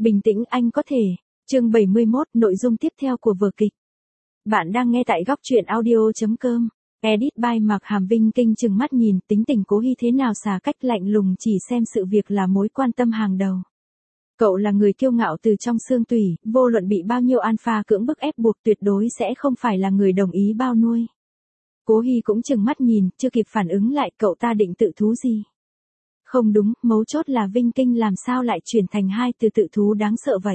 Bình tĩnh anh có thể. Chương 71, nội dung tiếp theo của vở kịch. Bạn đang nghe tại góc truyện audio.com. Edit by Mạc Hàm. Vinh Kinh trừng mắt nhìn, tính tình Cố Hy thế nào xả cách lạnh lùng, chỉ xem sự việc là mối quan tâm hàng đầu. Cậu là người kiêu ngạo từ trong xương tủy, vô luận bị bao nhiêu alpha cưỡng bức ép buộc tuyệt đối sẽ không phải là người đồng ý bao nuôi. Cố Hy cũng trừng mắt nhìn, chưa kịp phản ứng lại, cậu ta định tự thú gì? Không đúng, mấu chốt là Vinh Kinh làm sao lại chuyển thành hai từ tự thú đáng sợ vậy?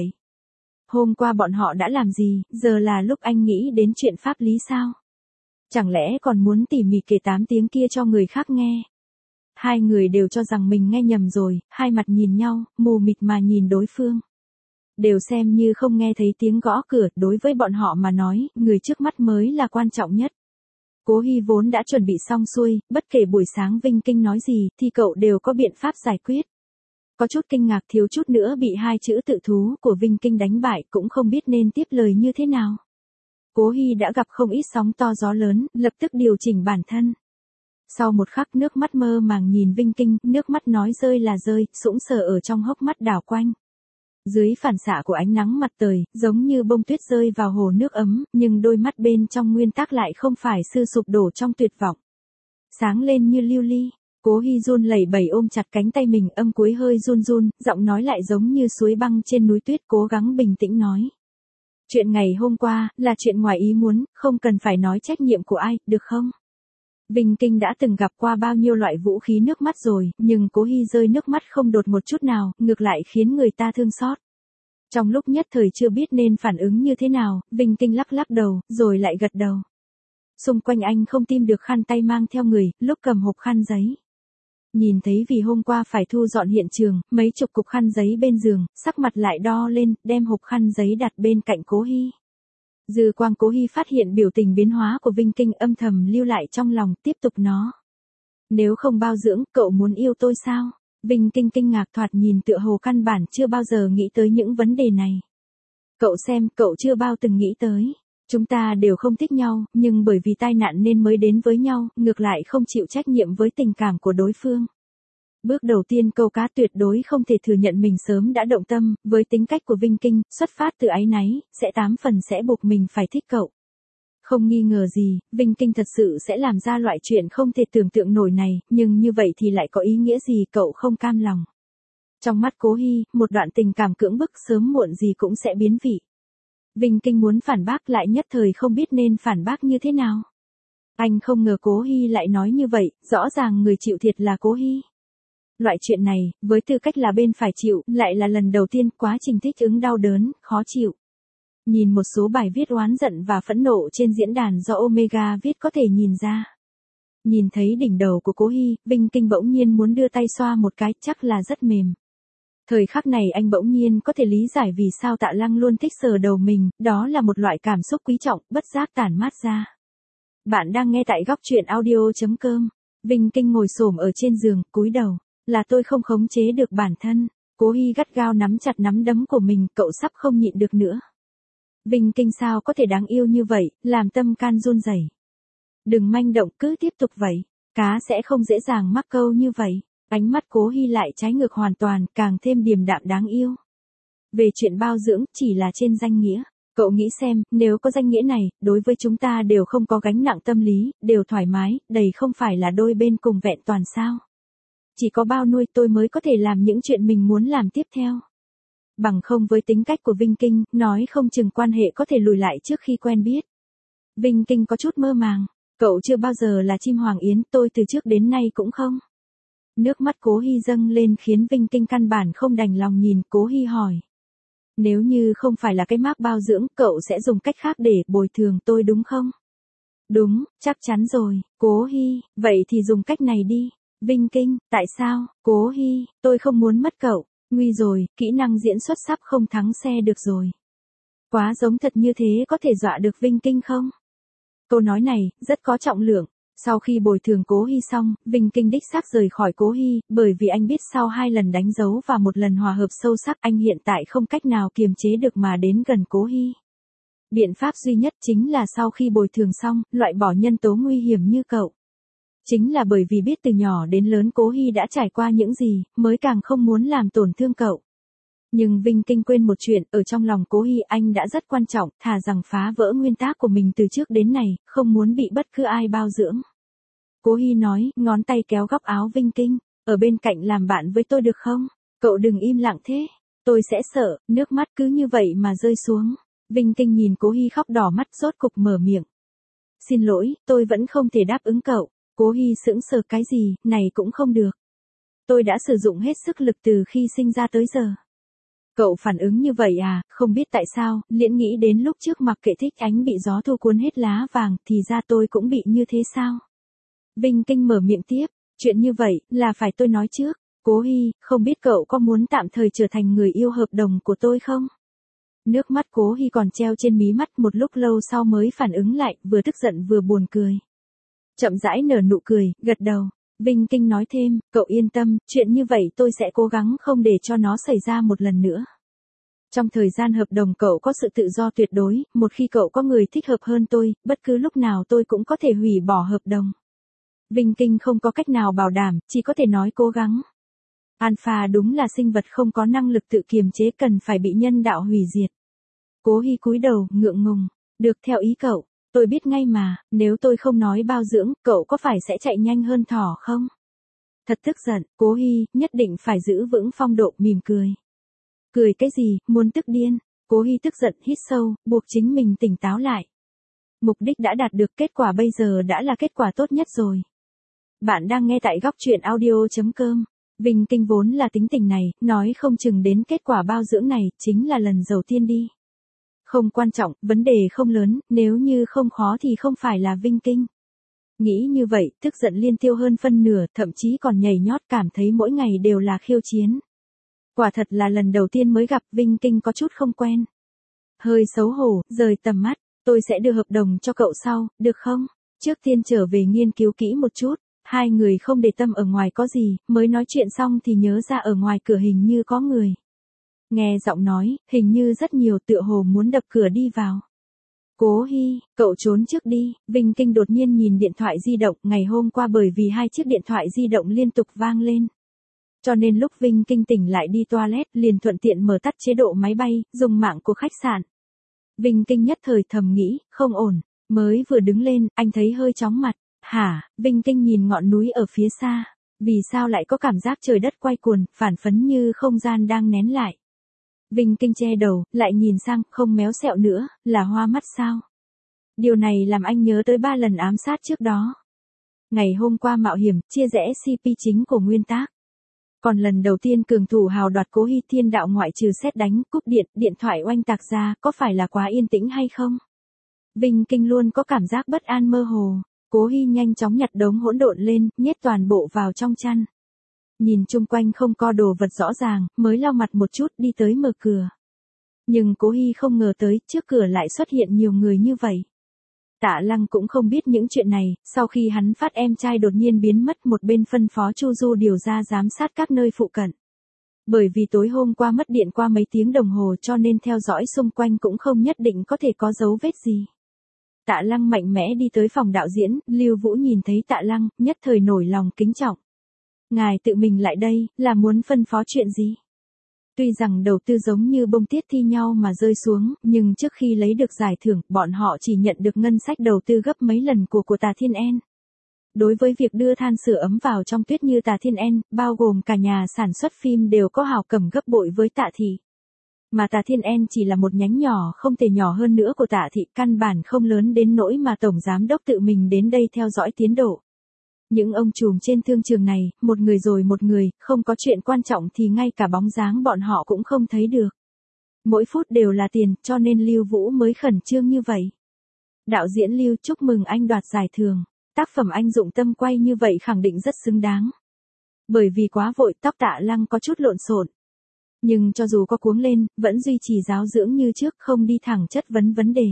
Hôm qua bọn họ đã làm gì, giờ là lúc anh nghĩ đến chuyện pháp lý sao? Chẳng lẽ còn muốn tỉ mỉ kể 8 tiếng kia cho người khác nghe? Hai người đều cho rằng mình nghe nhầm rồi, hai mặt nhìn nhau, mù mịt mà nhìn đối phương. Đều xem như không nghe thấy tiếng gõ cửa, đối với bọn họ mà nói, người trước mắt mới là quan trọng nhất. Cố Hy vốn đã chuẩn bị xong xuôi, bất kể buổi sáng Vinh Kinh nói gì, thì cậu đều có biện pháp giải quyết. Có chút kinh ngạc, thiếu chút nữa bị hai chữ tự thú của Vinh Kinh đánh bại, cũng không biết nên tiếp lời như thế nào. Cố Hy đã gặp không ít sóng to gió lớn, lập tức điều chỉnh bản thân. Sau một khắc, nước mắt mơ màng nhìn Vinh Kinh, nước mắt nói rơi là rơi, sũng sờ ở trong hốc mắt đảo quanh. Dưới phản xạ của ánh nắng mặt trời, giống như bông tuyết rơi vào hồ nước ấm, nhưng đôi mắt bên trong nguyên tắc lại không phải sư sụp đổ trong tuyệt vọng. Sáng lên như lưu ly. Cố Hy run lẩy bẩy ôm chặt cánh tay mình, âm cuối hơi run run, giọng nói lại giống như suối băng trên núi tuyết, cố gắng bình tĩnh nói. Chuyện ngày hôm qua, là chuyện ngoài ý muốn, không cần phải nói trách nhiệm của ai, được không? Vinh Kinh đã từng gặp qua bao nhiêu loại vũ khí nước mắt rồi, nhưng Cố Hy rơi nước mắt không đột một chút nào, ngược lại khiến người ta thương xót. Trong lúc nhất thời chưa biết nên phản ứng như thế nào, Vinh Kinh lắc lắc đầu, rồi lại gật đầu. Xung quanh anh không tìm được khăn tay mang theo người, lúc cầm hộp khăn giấy. Nhìn thấy vì hôm qua phải thu dọn hiện trường, mấy chục cục khăn giấy bên giường, sắc mặt lại đo lên, đem hộp khăn giấy đặt bên cạnh Cố Hy. Dư quang Cố Hy phát hiện biểu tình biến hóa của Vinh Kinh, âm thầm lưu lại trong lòng, tiếp tục nó. Nếu không bao dưỡng, cậu muốn yêu tôi sao? Vinh Kinh kinh ngạc, thoạt nhìn tựa hồ căn bản chưa bao giờ nghĩ tới những vấn đề này. Cậu xem, cậu chưa bao từng nghĩ tới. Chúng ta đều không thích nhau, nhưng bởi vì tai nạn nên mới đến với nhau, ngược lại không chịu trách nhiệm với tình cảm của đối phương. Bước đầu tiên câu cá tuyệt đối không thể thừa nhận mình sớm đã động tâm, với tính cách của Vinh Kinh, xuất phát từ áy náy, sẽ 8 phần sẽ buộc mình phải thích cậu. Không nghi ngờ gì, Vinh Kinh thật sự sẽ làm ra loại chuyện không thể tưởng tượng nổi này, nhưng như vậy thì lại có ý nghĩa gì, cậu không cam lòng. Trong mắt Cố Hy, một đoạn tình cảm cưỡng bức sớm muộn gì cũng sẽ biến vị. Vinh Kinh muốn phản bác lại nhất thời không biết nên phản bác như thế nào. Anh không ngờ Cố Hy lại nói như vậy, rõ ràng người chịu thiệt là Cố Hy. Loại chuyện này, với tư cách là bên phải chịu, lại là lần đầu tiên, quá trình thích ứng đau đớn, khó chịu. Nhìn một số bài viết oán giận và phẫn nộ trên diễn đàn do Omega viết có thể nhìn ra. Nhìn thấy đỉnh đầu của Cố Hy, Vinh Kinh bỗng nhiên muốn đưa tay xoa một cái, chắc là rất mềm. Thời khắc này anh bỗng nhiên có thể lý giải vì sao Tạ Lăng luôn thích sờ đầu mình, đó là một loại cảm xúc quý trọng, bất giác tản mát ra. Bạn đang nghe tại góc truyện audio.com. Vinh Kinh ngồi xổm ở trên giường, cúi đầu. Là tôi không khống chế được bản thân. Cố Hy gắt gao nắm chặt nắm đấm của mình, cậu sắp không nhịn được nữa. Vinh Kinh sao có thể đáng yêu như vậy, làm tâm can run rẩy. Đừng manh động, cứ tiếp tục vậy. Cá sẽ không dễ dàng mắc câu như vậy. Ánh mắt Cố Hy lại trái ngược hoàn toàn, càng thêm điềm đạm đáng yêu. Về chuyện bao dưỡng, chỉ là trên danh nghĩa. Cậu nghĩ xem, nếu có danh nghĩa này, đối với chúng ta đều không có gánh nặng tâm lý, đều thoải mái, đầy không phải là đôi bên cùng vẹn toàn sao. Chỉ có bao nuôi tôi mới có thể làm những chuyện mình muốn làm tiếp theo. Bằng không với tính cách của Vinh Kinh, nói không chừng quan hệ có thể lùi lại trước khi quen biết. Vinh Kinh có chút mơ màng. Cậu chưa bao giờ là chim hoàng yến, tôi từ trước đến nay cũng không. Nước mắt Cố Hy dâng lên khiến Vinh Kinh căn bản không đành lòng nhìn. Cố Hy hỏi. Nếu như không phải là cái mác bao dưỡng, cậu sẽ dùng cách khác để bồi thường tôi đúng không? Đúng, chắc chắn rồi. Cố Hy, vậy thì dùng cách này đi. Vinh Kinh, tại sao? Cố Hy, tôi không muốn mất cậu. Nguy rồi, kỹ năng diễn xuất sắp không thắng xe được rồi. Quá giống thật như thế có thể dọa được Vinh Kinh không? Câu nói này, rất có trọng lượng. Sau khi bồi thường Cố Hy xong, Vinh Kinh đích xác rời khỏi Cố Hy, bởi vì anh biết sau 2 lần đánh dấu và 1 lần hòa hợp sâu sắc, anh hiện tại không cách nào kiềm chế được mà đến gần Cố Hy. Biện pháp duy nhất chính là sau khi bồi thường xong, loại bỏ nhân tố nguy hiểm như cậu. Chính là bởi vì biết từ nhỏ đến lớn Cố Hy đã trải qua những gì, mới càng không muốn làm tổn thương cậu. Nhưng Vinh Kinh quên một chuyện, ở trong lòng Cố Hi anh đã rất quan trọng, thà rằng phá vỡ nguyên tắc của mình từ trước đến nay, không muốn bị bất cứ ai bao dưỡng. Cố Hi nói, ngón tay kéo góc áo Vinh Kinh, ở bên cạnh làm bạn với tôi được không? Cậu đừng im lặng thế, tôi sẽ sợ, nước mắt cứ như vậy mà rơi xuống. Vinh Kinh nhìn Cố Hi khóc đỏ mắt rốt cục mở miệng. Xin lỗi, tôi vẫn không thể đáp ứng cậu. Cố Hi sững sờ cái gì, này cũng không được. Tôi đã sử dụng hết sức lực từ khi sinh ra tới giờ. Cậu phản ứng như vậy à, không biết tại sao, Liễn nghĩ đến lúc trước mặc kệ Thích Ánh bị gió thu cuốn hết lá vàng, thì ra tôi cũng bị như thế sao? Vinh Kinh mở miệng tiếp, chuyện như vậy, là phải tôi nói trước. Cố Hi, không biết cậu có muốn tạm thời trở thành người yêu hợp đồng của tôi không? Nước mắt Cố Hi còn treo trên mí mắt một lúc lâu sau mới phản ứng lại, vừa tức giận vừa buồn cười. Chậm rãi nở nụ cười, gật đầu. Vinh Kinh nói thêm, cậu yên tâm, chuyện như vậy tôi sẽ cố gắng không để cho nó xảy ra một lần nữa. Trong thời gian hợp đồng cậu có sự tự do tuyệt đối, một khi cậu có người thích hợp hơn tôi, bất cứ lúc nào tôi cũng có thể hủy bỏ hợp đồng. Vinh Kinh không có cách nào bảo đảm, chỉ có thể nói cố gắng. Alpha đúng là sinh vật không có năng lực tự kiềm chế, cần phải bị nhân đạo hủy diệt. Cố Hi cúi đầu, ngượng ngùng. Được, theo ý cậu. Tôi biết ngay mà, nếu tôi không nói bao dưỡng, cậu có phải sẽ chạy nhanh hơn thỏ không? Thật tức giận, Cố Hi, nhất định phải giữ vững phong độ, mỉm cười. Cười cái gì, muốn tức điên. Cố Hi tức giận, hít sâu, buộc chính mình tỉnh táo lại. Mục đích đã đạt được, kết quả bây giờ đã là kết quả tốt nhất rồi. Bạn đang nghe tại góc truyện audio.com. Vinh Kinh vốn là tính tình này, nói không chừng đến kết quả bao dưỡng này, chính là lần đầu tiên đi. Không quan trọng, vấn đề không lớn, nếu như không khó thì không phải là Vinh Kinh. Nghĩ như vậy, tức giận liên tiêu hơn phân nửa, thậm chí còn nhảy nhót, cảm thấy mỗi ngày đều là khiêu chiến. Quả thật là lần đầu tiên mới gặp, Vinh Kinh có chút không quen. Hơi xấu hổ, rời tầm mắt, tôi sẽ đưa hợp đồng cho cậu sau, được không? Trước tiên trở về nghiên cứu kỹ một chút. Hai người không để tâm ở ngoài có gì, mới nói chuyện xong thì nhớ ra ở ngoài cửa hình như có người. Nghe giọng nói, hình như rất nhiều, tựa hồ muốn đập cửa đi vào. Cố Hi, cậu trốn trước đi. Vinh Kinh đột nhiên nhìn điện thoại di động, ngày hôm qua bởi vì hai chiếc điện thoại di động liên tục vang lên. Cho nên lúc Vinh Kinh tỉnh lại đi toilet, liền thuận tiện mở tắt chế độ máy bay, dùng mạng của khách sạn. Vinh Kinh nhất thời thầm nghĩ, không ổn, mới vừa đứng lên, anh thấy hơi chóng mặt. Hả, Vinh Kinh nhìn ngọn núi ở phía xa, vì sao lại có cảm giác trời đất quay cuồng, phản phấn như không gian đang nén lại. Vinh Kinh che đầu, lại nhìn sang, không méo sẹo nữa, là hoa mắt sao? Điều này làm anh nhớ tới 3 lần ám sát trước đó. Ngày hôm qua mạo hiểm, chia rẽ CP chính của nguyên tác. Còn lần đầu tiên cường thủ hào đoạt Cố Hi, thiên đạo ngoại trừ sét đánh, cúp điện, điện thoại oanh tạc ra, có phải là quá yên tĩnh hay không? Vinh Kinh luôn có cảm giác bất an mơ hồ. Cố Hi nhanh chóng nhặt đống hỗn độn lên, nhét toàn bộ vào trong chăn. Nhìn chung quanh không có đồ vật rõ ràng, mới lau mặt một chút, đi tới mở cửa. Nhưng Cố Hi không ngờ tới, trước cửa lại xuất hiện nhiều người như vậy. Tạ Lăng cũng không biết những chuyện này, sau khi hắn phát em trai đột nhiên biến mất, một bên phân phó Chu Du điều ra giám sát các nơi phụ cận. Bởi vì tối hôm qua mất điện qua mấy tiếng đồng hồ, cho nên theo dõi xung quanh cũng không nhất định có thể có dấu vết gì. Tạ Lăng mạnh mẽ đi tới phòng đạo diễn, Lưu Vũ nhìn thấy Tạ Lăng, nhất thời nổi lòng kính trọng. Ngài tự mình lại đây, là muốn phân phó chuyện gì? Tuy rằng đầu tư giống như bông tiết thi nhau mà rơi xuống, nhưng trước khi lấy được giải thưởng, bọn họ chỉ nhận được ngân sách đầu tư gấp mấy lần của Tà Thiên En. Đối với việc đưa than sửa ấm vào trong tuyết như Tà Thiên En, bao gồm cả nhà sản xuất phim đều có hào cảm gấp bội với Tạ Thị. Mà Tà Thiên En chỉ là một nhánh nhỏ không thể nhỏ hơn nữa của Tạ Thị, căn bản không lớn đến nỗi mà tổng giám đốc tự mình đến đây theo dõi tiến độ. Những ông trùm trên thương trường này, một người rồi một người, không có chuyện quan trọng thì ngay cả bóng dáng bọn họ cũng không thấy được. Mỗi phút đều là tiền, cho nên Lưu Vũ mới khẩn trương như vậy. Đạo diễn Lưu, chúc mừng anh đoạt giải thưởng. Tác phẩm anh dụng tâm quay như vậy khẳng định rất xứng đáng. Bởi vì quá vội, tóc Tạ Lăng có chút lộn xộn. Nhưng cho dù có cuống lên, vẫn duy trì giáo dưỡng như trước, không đi thẳng chất vấn vấn đề.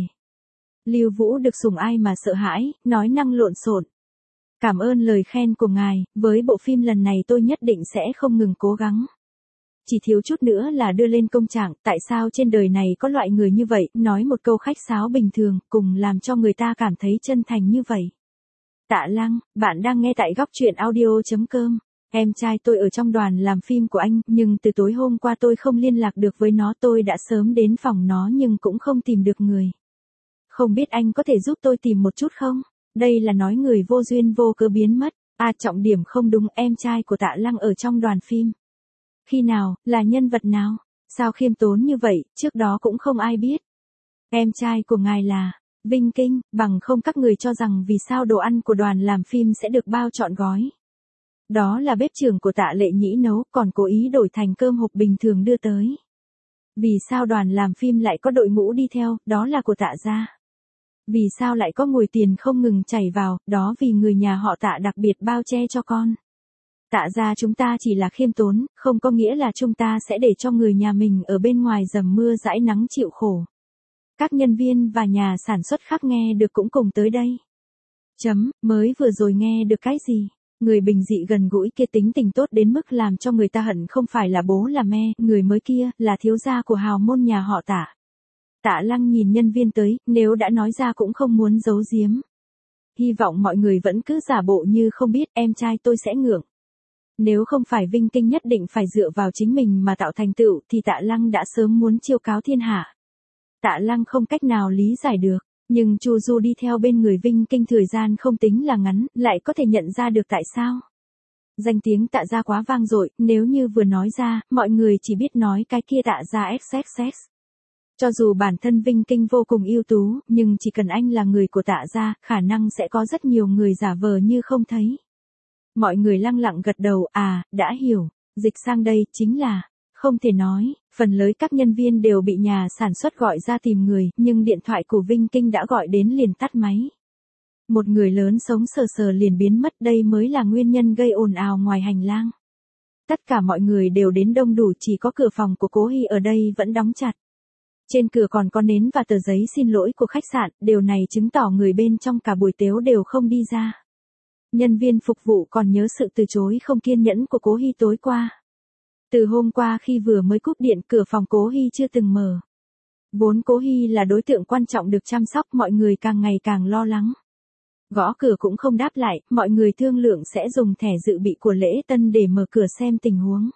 Lưu Vũ được sủng ai mà sợ hãi, nói năng lộn xộn. Cảm ơn lời khen của ngài, với bộ phim lần này tôi nhất định sẽ không ngừng cố gắng. Chỉ thiếu chút nữa là đưa lên công trạng, tại sao trên đời này có loại người như vậy, nói một câu khách sáo bình thường, cùng làm cho người ta cảm thấy chân thành như vậy. Tạ Lăng, bạn đang nghe tại góc truyện audio.com. Em trai tôi ở trong đoàn làm phim của anh, nhưng từ tối hôm qua tôi không liên lạc được với nó, tôi đã sớm đến phòng nó nhưng cũng không tìm được người. Không biết anh có thể giúp tôi tìm một chút không? Đây là nói người vô duyên vô cớ biến mất. À, trọng điểm không đúng, em trai của Tạ Lăng ở trong đoàn phim. Khi nào, là nhân vật nào? Sao khiêm tốn như vậy, trước đó cũng không ai biết. Em trai của ngài là Vinh Kinh, bằng không các người cho rằng vì sao đồ ăn của đoàn làm phim sẽ được bao trọn gói. Đó là bếp trưởng của Tạ Lệ Nhĩ nấu, còn cố ý đổi thành cơm hộp bình thường đưa tới. Vì sao đoàn làm phim lại có đội ngũ đi theo, đó là của Tạ gia. Vì sao lại có nguồn tiền không ngừng chảy vào, đó vì người nhà họ Tạ đặc biệt bao che cho con. Tạ gia chúng ta chỉ là khiêm tốn, không có nghĩa là chúng ta sẽ để cho người nhà mình ở bên ngoài dầm mưa dãi nắng chịu khổ. Các nhân viên và nhà sản xuất khác nghe được cũng cùng tới đây. Mới vừa rồi nghe được cái gì? Người bình dị gần gũi kia tính tình tốt đến mức làm cho người ta hận không phải là bố là mẹ, người mới kia là thiếu gia của hào môn nhà họ Tạ. Tạ Lăng nhìn nhân viên tới, nếu đã nói ra cũng không muốn giấu giếm. Hy vọng mọi người vẫn cứ giả bộ như không biết, em trai tôi sẽ ngưỡng. Nếu không phải Vinh Kinh nhất định phải dựa vào chính mình mà tạo thành tựu thì Tạ Lăng đã sớm muốn chiêu cáo thiên hạ. Tạ Lăng không cách nào lý giải được, nhưng Chu Du đi theo bên người Vinh Kinh thời gian không tính là ngắn, lại có thể nhận ra được tại sao. Danh tiếng Tạ gia quá vang dội, nếu như vừa nói ra, mọi người chỉ biết nói cái kia Tạ gia XXX. Cho dù bản thân Vinh Kinh vô cùng ưu tú, nhưng chỉ cần anh là người của Tạ gia, khả năng sẽ có rất nhiều người giả vờ như không thấy. Mọi người lặng lặng gật đầu, đã hiểu, dịch sang đây chính là, không thể nói, phần lớn các nhân viên đều bị nhà sản xuất gọi ra tìm người, nhưng điện thoại của Vinh Kinh đã gọi đến liền tắt máy. Một người lớn sống sờ sờ liền biến mất, đây mới là nguyên nhân gây ồn ào ngoài hành lang. Tất cả mọi người đều đến đông đủ, chỉ có cửa phòng của Cố Hy ở đây vẫn đóng chặt. Trên cửa còn có nến và tờ giấy xin lỗi của khách sạn, điều này chứng tỏ người bên trong cả buổi tếu đều không đi ra. Nhân viên phục vụ còn nhớ sự từ chối không kiên nhẫn của Cố Hy tối qua. Từ hôm qua khi vừa mới cúp điện, cửa phòng Cố Hy chưa từng mở. Vốn Cố Hy là đối tượng quan trọng được chăm sóc, mọi người càng ngày càng lo lắng. Gõ cửa cũng không đáp lại, mọi người thương lượng sẽ dùng thẻ dự bị của lễ tân để mở cửa xem tình huống.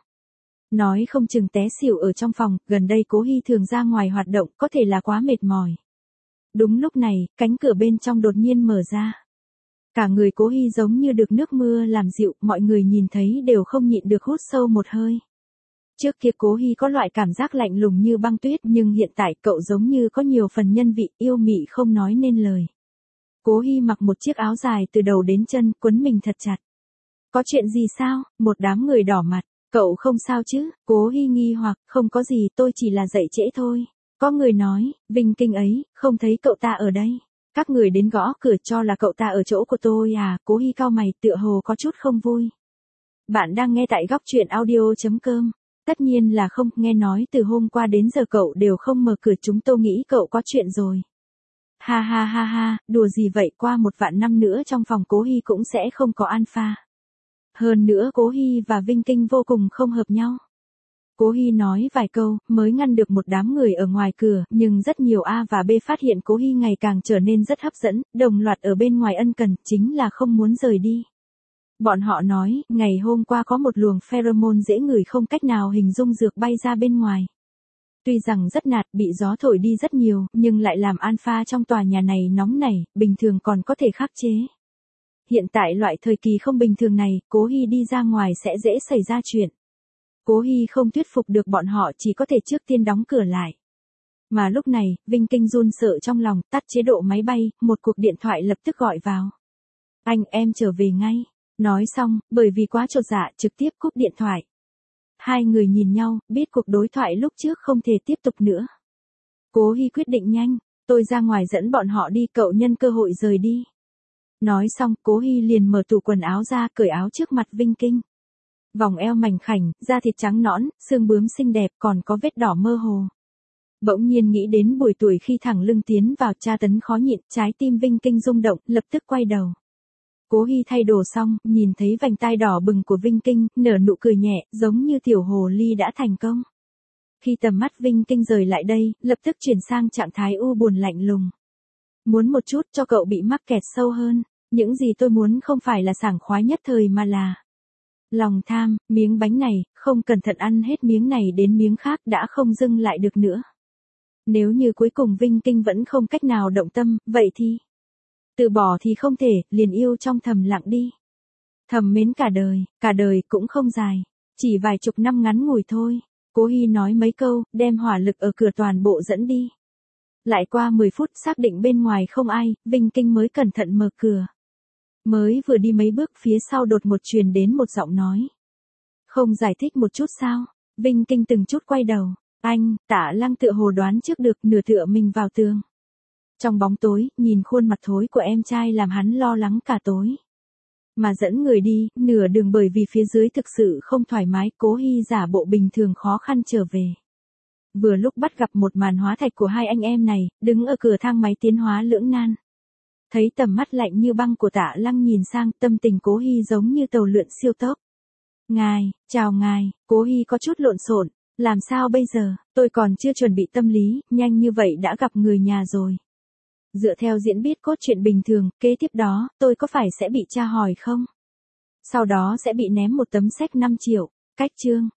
Nói không chừng té xỉu ở trong phòng, gần đây Cố Hy thường ra ngoài hoạt động, có thể là quá mệt mỏi. Đúng lúc này, cánh cửa bên trong đột nhiên mở ra. Cả người Cố Hy giống như được nước mưa làm dịu, mọi người nhìn thấy đều không nhịn được hút sâu một hơi. Trước kia Cố Hy có loại cảm giác lạnh lùng như băng tuyết, nhưng hiện tại cậu giống như có nhiều phần nhân vị, yêu mị không nói nên lời. Cố Hy mặc một chiếc áo dài từ đầu đến chân, quấn mình thật chặt. Có chuyện gì sao? Một đám người đỏ mặt. Cậu không sao chứ? Cố Hy nghi hoặc, không có gì, tôi chỉ là dậy trễ thôi. Có người nói, Vinh Kinh ấy, không thấy cậu ta ở đây. Các người đến gõ cửa cho là cậu ta ở chỗ của tôi à? Cố Hy cau mày, tựa hồ có chút không vui. Bạn đang nghe tại góc truyện audio.com. Tất nhiên là không, nghe nói từ hôm qua đến giờ cậu đều không mở cửa, chúng tôi nghĩ cậu có chuyện rồi. Ha ha ha ha, đùa gì vậy, qua 1.000.000 năm nữa trong phòng Cố Hy cũng sẽ không có alpha. Hơn nữa Cố Hy và Vinh Kinh vô cùng không hợp nhau. Cố Hy nói vài câu, mới ngăn được một đám người ở ngoài cửa, nhưng rất nhiều A và B phát hiện Cố Hy ngày càng trở nên rất hấp dẫn, đồng loạt ở bên ngoài ân cần, chính là không muốn rời đi. Bọn họ nói, ngày hôm qua có một luồng pheromone dễ ngửi không cách nào hình dung dược bay ra bên ngoài. Tuy rằng rất nạt, bị gió thổi đi rất nhiều, nhưng lại làm alpha trong tòa nhà này nóng nảy, bình thường còn có thể khắc chế. Hiện tại loại thời kỳ không bình thường này, Cố Hy đi ra ngoài sẽ dễ xảy ra chuyện. Cố Hy không thuyết phục được bọn họ, chỉ có thể trước tiên đóng cửa lại. Mà lúc này, Vinh Kinh run sợ trong lòng, tắt chế độ máy bay, một cuộc điện thoại lập tức gọi vào. Anh, em trở về ngay. Nói xong, bởi vì quá chột dạ, trực tiếp cúp điện thoại. Hai người nhìn nhau, biết cuộc đối thoại lúc trước không thể tiếp tục nữa. Cố Hy quyết định nhanh, tôi ra ngoài dẫn bọn họ đi, cậu nhân cơ hội rời đi. Nói xong, Cố Hy liền mở tủ quần áo ra, cởi áo trước mặt Vinh Kinh. Vòng eo mảnh khảnh, da thịt trắng nõn, xương bướm xinh đẹp, còn có vết đỏ mơ hồ. Bỗng nhiên nghĩ đến buổi tuổi khi thẳng lưng tiến vào, tra tấn khó nhịn, trái tim Vinh Kinh rung động, lập tức quay đầu. Cố Hy thay đồ xong, nhìn thấy vành tai đỏ bừng của Vinh Kinh, nở nụ cười nhẹ, giống như tiểu hồ ly đã thành công. Khi tầm mắt Vinh Kinh rời lại đây, lập tức chuyển sang trạng thái u buồn lạnh lùng. Muốn một chút cho cậu bị mắc kẹt sâu hơn, những gì tôi muốn không phải là sảng khoái nhất thời mà là Lòng tham, miếng bánh này, không cẩn thận ăn hết miếng này đến miếng khác đã không dừng lại được nữa. Nếu như cuối cùng Vinh Kinh vẫn không cách nào động tâm, vậy thì từ bỏ thì không thể, liền yêu trong thầm lặng đi. Thầm mến cả đời cũng không dài, chỉ vài chục năm ngắn ngủi thôi. Cố Hi nói mấy câu, đem hỏa lực ở cửa toàn bộ dẫn đi. Lại qua 10 phút xác định bên ngoài không ai, Vinh Kinh mới cẩn thận mở cửa. Mới vừa đi mấy bước phía sau đột một truyền đến một giọng nói. Không giải thích một chút sao? Vinh Kinh từng chút quay đầu. Anh, Tạ Lăng tựa hồ đoán trước được, nửa tựa mình vào tường. Trong bóng tối, nhìn khuôn mặt thối của em trai làm hắn lo lắng cả tối. Mà dẫn người đi, nửa đường bởi vì phía dưới thực sự không thoải mái, Cố Hi giả bộ bình thường khó khăn trở về. Vừa lúc bắt gặp một màn hóa thạch của hai anh em này, đứng ở cửa thang máy tiến hóa lưỡng nan. Thấy tầm mắt lạnh như băng của Tạ Lăng nhìn sang, tâm tình Cố Hi giống như tàu lượn siêu tốc. Ngài, chào ngài, Cố Hi có chút lộn xộn, làm sao bây giờ, tôi còn chưa chuẩn bị tâm lý, nhanh như vậy đã gặp người nhà rồi. Dựa theo diễn biết cốt truyện bình thường, kế tiếp đó, tôi có phải sẽ bị tra hỏi không? Sau đó sẽ bị ném một tấm séc 5 triệu, cách chương.